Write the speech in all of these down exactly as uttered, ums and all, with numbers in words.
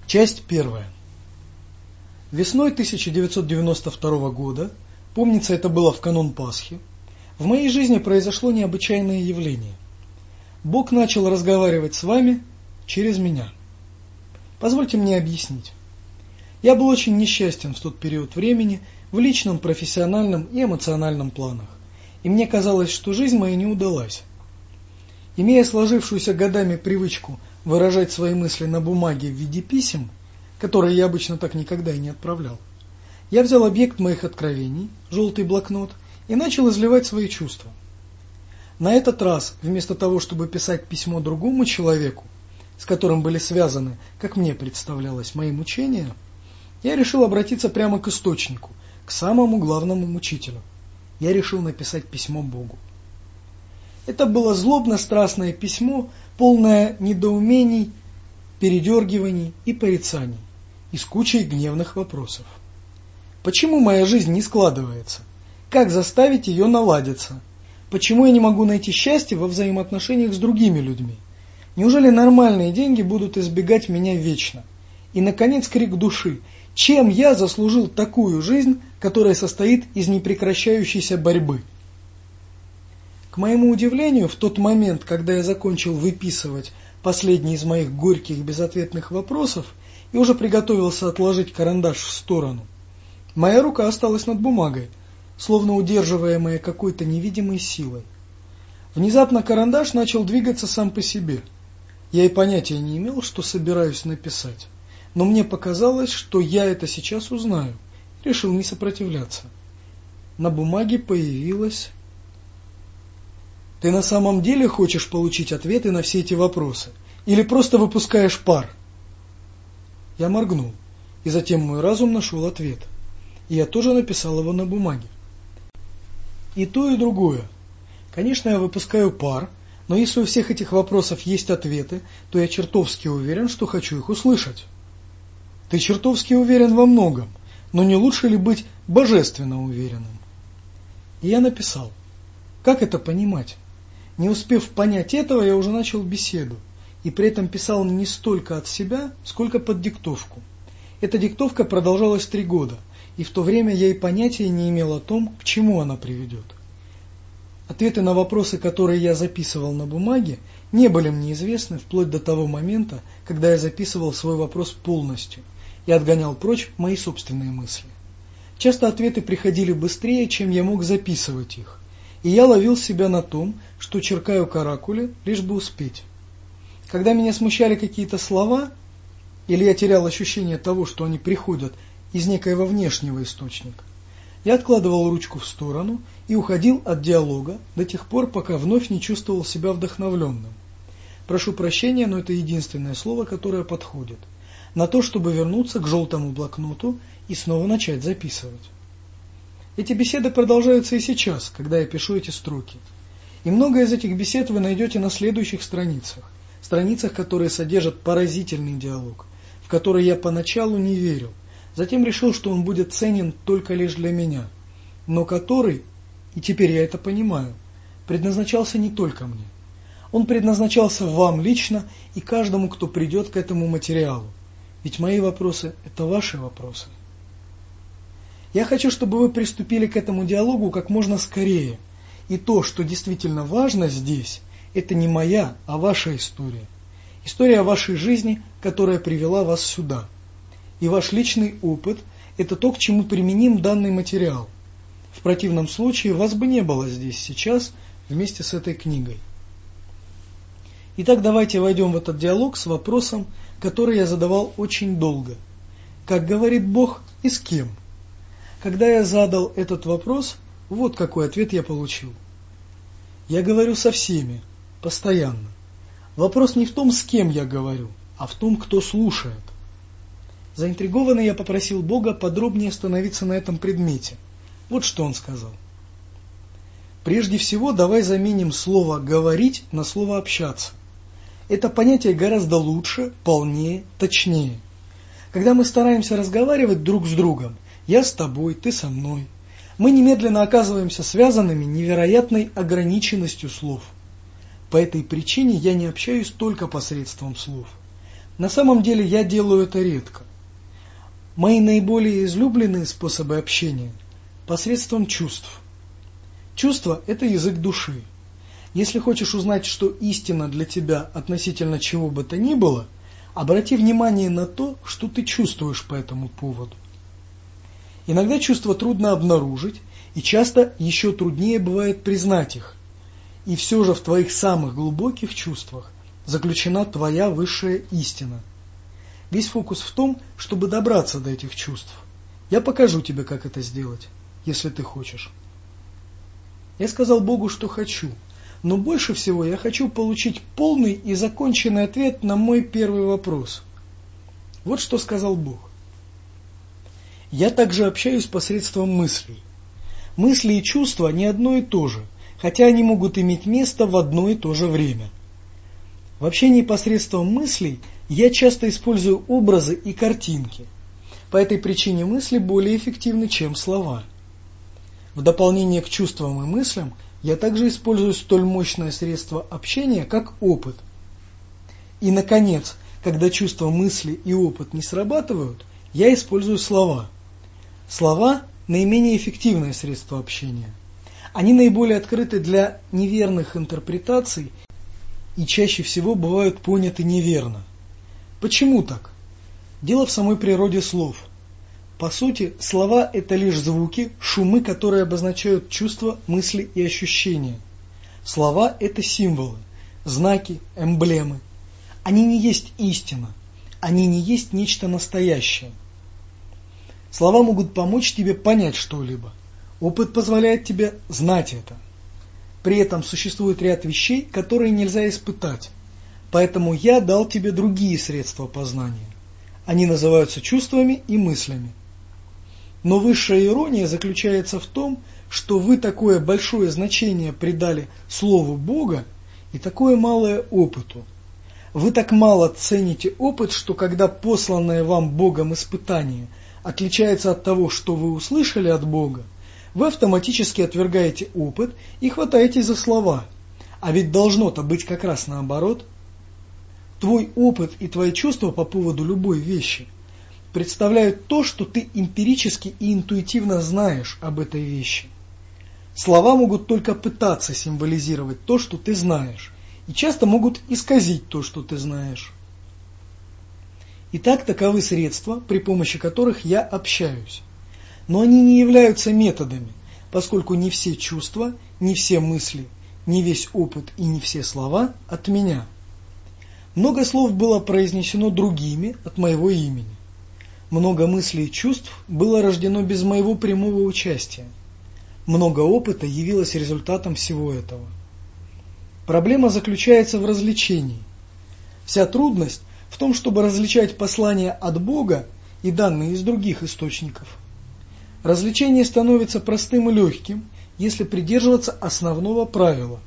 Часть первая. Весной тысяча девятьсот девяносто второго года, помнится, это было в канун Пасхи, в моей жизни произошло необычайное явление. Бог начал разговаривать с вами через меня. Позвольте мне объяснить. Я был очень несчастен в тот период времени в личном, профессиональном и эмоциональном планах, и мне казалось, что жизнь моя не удалась. Имея сложившуюся годами привычку выражать свои мысли на бумаге в виде писем, которые я обычно так никогда и не отправлял, я взял объект моих откровений, желтый блокнот, и начал изливать свои чувства. На этот раз, вместо того, чтобы писать письмо другому человеку, с которым были связаны, как мне представлялось, мои мучения, я решил обратиться прямо к источнику, к самому главному мучителю. Я решил написать письмо Богу. Это было злобно-страстное письмо, полное недоумений, передергиваний и порицаний, и с кучей гневных вопросов. Почему моя жизнь не складывается? Как заставить ее наладиться? Почему я не могу найти счастье во взаимоотношениях с другими людьми? Неужели нормальные деньги будут избегать меня вечно? И, наконец, крик души. Чем я заслужил такую жизнь, которая состоит из непрекращающейся борьбы? К моему удивлению, в тот момент, когда я закончил выписывать последний из моих горьких безответных вопросов и уже приготовился отложить карандаш в сторону, моя рука осталась над бумагой, словно удерживаемая какой-то невидимой силой. Внезапно карандаш начал двигаться сам по себе. Я и понятия не имел, что собираюсь написать, но мне показалось, что я это сейчас узнаю. Решил не сопротивляться. На бумаге появилось: «Ты на самом деле хочешь получить ответы на все эти вопросы? Или просто выпускаешь пар?» Я моргнул, и затем мой разум нашел ответ. И я тоже написал его на бумаге. И то, и другое. Конечно, я выпускаю пар, но если у всех этих вопросов есть ответы, то я чертовски уверен, что хочу их услышать. Ты чертовски уверен во многом, но не лучше ли быть божественно уверенным? И я написал. Как это понимать? Не успев понять этого, я уже начал беседу, и при этом писал не столько от себя, сколько под диктовку. Эта диктовка продолжалась три года, и в то время я и понятия не имел о том, к чему она приведет. Ответы на вопросы, которые я записывал на бумаге, не были мне известны вплоть до того момента, когда я записывал свой вопрос полностью и отгонял прочь мои собственные мысли. Часто ответы приходили быстрее, чем я мог записывать их, и я ловил себя на том, что черкаю каракули, лишь бы успеть. Когда меня смущали какие-то слова, или я терял ощущение того, что они приходят из некоего внешнего источника, я откладывал ручку в сторону и уходил от диалога до тех пор, пока вновь не чувствовал себя вдохновленным. Прошу прощения, но это единственное слово, которое подходит на то, чтобы вернуться к желтому блокноту и снова начать записывать. Эти беседы продолжаются и сейчас, когда я пишу эти строки. И много из этих бесед вы найдете на следующих страницах, страницах, которые содержат поразительный диалог, в который я поначалу не верил, затем решил, что он будет ценен только лишь для меня, но который, и теперь я это понимаю, предназначался не только мне. Он предназначался вам лично и каждому, кто придет к этому материалу. Ведь мои вопросы – это ваши вопросы. Я хочу, чтобы вы приступили к этому диалогу как можно скорее. И то, что действительно важно здесь, это не моя, а ваша история. История вашей жизни, которая привела вас сюда. И ваш личный опыт – это то, к чему применим данный материал. В противном случае вас бы не было здесь сейчас вместе с этой книгой. Итак, давайте войдем в этот диалог с вопросом, который я задавал очень долго. Как говорит Бог и с кем? Когда я задал этот вопрос, вот какой ответ я получил. Я говорю со всеми, постоянно. Вопрос не в том, с кем я говорю, а в том, кто слушает. Заинтригованный я попросил Бога подробнее остановиться на этом предмете. Вот что он сказал. Прежде всего, давай заменим слово «говорить» на слово «общаться». Это понятие гораздо лучше, полнее, точнее. Когда мы стараемся разговаривать друг с другом, я с тобой, ты со мной, мы немедленно оказываемся связанными невероятной ограниченностью слов. По этой причине я не общаюсь только посредством слов. На самом деле я делаю это редко. Мои наиболее излюбленные способы общения посредством чувств. Чувство – это язык души. Если хочешь узнать, что истина для тебя относительно чего бы то ни было, обрати внимание на то, что ты чувствуешь по этому поводу. Иногда чувства трудно обнаружить, и часто еще труднее бывает признать их. И все же в твоих самых глубоких чувствах заключена твоя высшая истина. Весь фокус в том, чтобы добраться до этих чувств. Я покажу тебе, как это сделать, если ты хочешь. Я сказал Богу, что хочу, но больше всего я хочу получить полный и законченный ответ на мой первый вопрос. Вот что сказал Бог. Я также общаюсь посредством мыслей. Мысли и чувства не одно и то же, хотя они могут иметь место в одно и то же время. В общении посредством мыслей я часто использую образы и картинки. По этой причине мысли более эффективны, чем слова. В дополнение к чувствам и мыслям я также использую столь мощное средство общения, как опыт. И, наконец, когда чувства, мысли и опыт не срабатывают, я использую слова. Слова – наименее эффективное средство общения. Они наиболее открыты для неверных интерпретаций и чаще всего бывают поняты неверно. Почему так? Дело в самой природе слов. По сути, слова – это лишь звуки, шумы, которые обозначают чувства, мысли и ощущения. Слова – это символы, знаки, эмблемы. Они не есть истина, они не есть нечто настоящее. Слова могут помочь тебе понять что-либо. Опыт позволяет тебе знать это. При этом существует ряд вещей, которые нельзя испытать. Поэтому я дал тебе другие средства познания. Они называются чувствами и мыслями. Но высшая ирония заключается в том, что вы такое большое значение придали Слову Бога и такое малое опыту. Вы так мало цените опыт, что когда посланное вам Богом испытание отличается от того, что вы услышали от Бога, вы автоматически отвергаете опыт и хватаетесь за слова. А ведь должно-то быть как раз наоборот. Твой опыт и твои чувства по поводу любой вещи представляют то, что ты эмпирически и интуитивно знаешь об этой вещи. Слова могут только пытаться символизировать то, что ты знаешь, и часто могут исказить то, что ты знаешь. Итак, таковы средства, при помощи которых я общаюсь. Но они не являются методами, поскольку не все чувства, не все мысли, не весь опыт и не все слова от меня. Много слов было произнесено другими от моего имени. Много мыслей и чувств было рождено без моего прямого участия. Много опыта явилось результатом всего этого. Проблема заключается в развлечении. Вся трудность в том, чтобы различать послания от Бога и данные из других источников. Развлечение становится простым и легким, если придерживаться основного правила.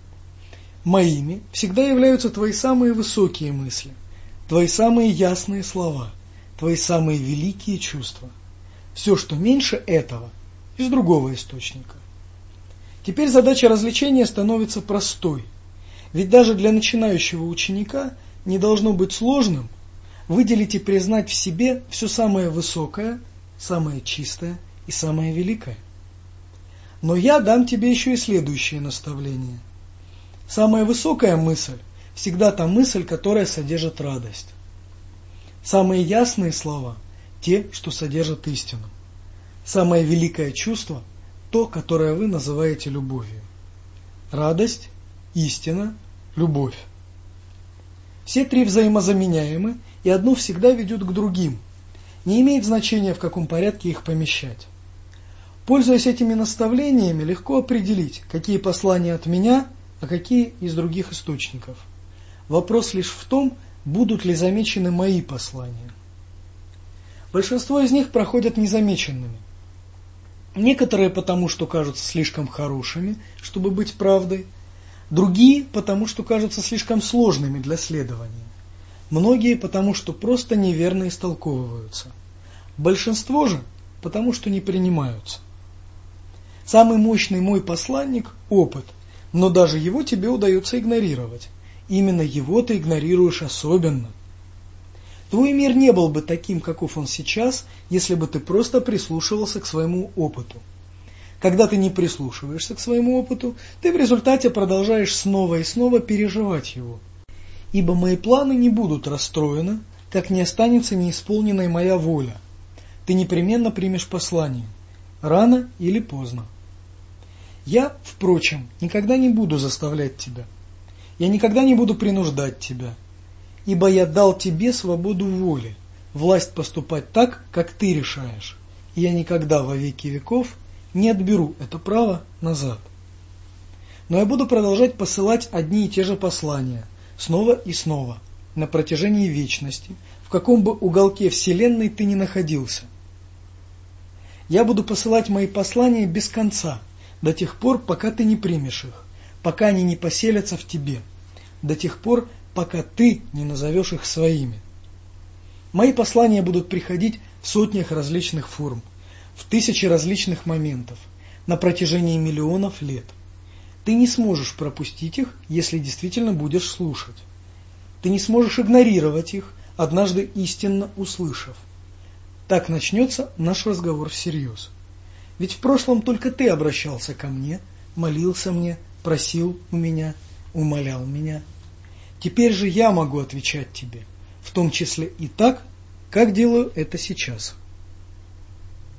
Моими всегда являются твои самые высокие мысли, твои самые ясные слова, твои самые великие чувства. Все, что меньше этого, из другого источника. Теперь задача развлечения становится простой. Ведь даже для начинающего ученика не должно быть сложным выделить и признать в себе все самое высокое, самое чистое и самое великое. Но я дам тебе еще и следующее наставление. Самая высокая мысль всегда та мысль, которая содержит радость. Самые ясные слова – те, что содержат истину. Самое великое чувство – то, которое вы называете любовью. Радость, истина, любовь. Все три взаимозаменяемы, и одно всегда ведет к другим. Не имеет значения, в каком порядке их помещать. Пользуясь этими наставлениями, легко определить, какие послания от меня, а какие из других источников. Вопрос лишь в том, будут ли замечены мои послания. Большинство из них проходят незамеченными. Некоторые потому, что кажутся слишком хорошими, чтобы быть правдой, другие потому, что кажутся слишком сложными для следования. Многие потому, что просто неверно истолковываются. Большинство же потому, что не принимаются. Самый мощный мой посланник – опыт, но даже его тебе удается игнорировать. Именно его ты игнорируешь особенно. Твой мир не был бы таким, каков он сейчас, если бы ты просто прислушивался к своему опыту. Когда ты не прислушиваешься к своему опыту, ты в результате продолжаешь снова и снова переживать его. Ибо мои планы не будут расстроены, как не останется неисполненной моя воля. Ты непременно примешь послание, рано или поздно. Я, впрочем, никогда не буду заставлять тебя. Я никогда не буду принуждать тебя. Ибо я дал тебе свободу воли, власть поступать так, как ты решаешь. И я никогда во веки веков не отберу это право назад. Но я буду продолжать посылать одни и те же послания, снова и снова, на протяжении вечности, в каком бы уголке Вселенной ты ни находился. Я буду посылать мои послания без конца, до тех пор, пока ты не примешь их, пока они не поселятся в тебе, до тех пор, пока ты не назовешь их своими. Мои послания будут приходить в сотнях различных форм, в тысячи различных моментов, на протяжении миллионов лет. Ты не сможешь пропустить их, если действительно будешь слушать. Ты не сможешь игнорировать их, однажды истинно услышав. Так начнется наш разговор всерьез. Ведь в прошлом только ты обращался ко мне, молился мне, просил у меня, умолял меня. Теперь же я могу отвечать тебе, в том числе и так, как делаю это сейчас.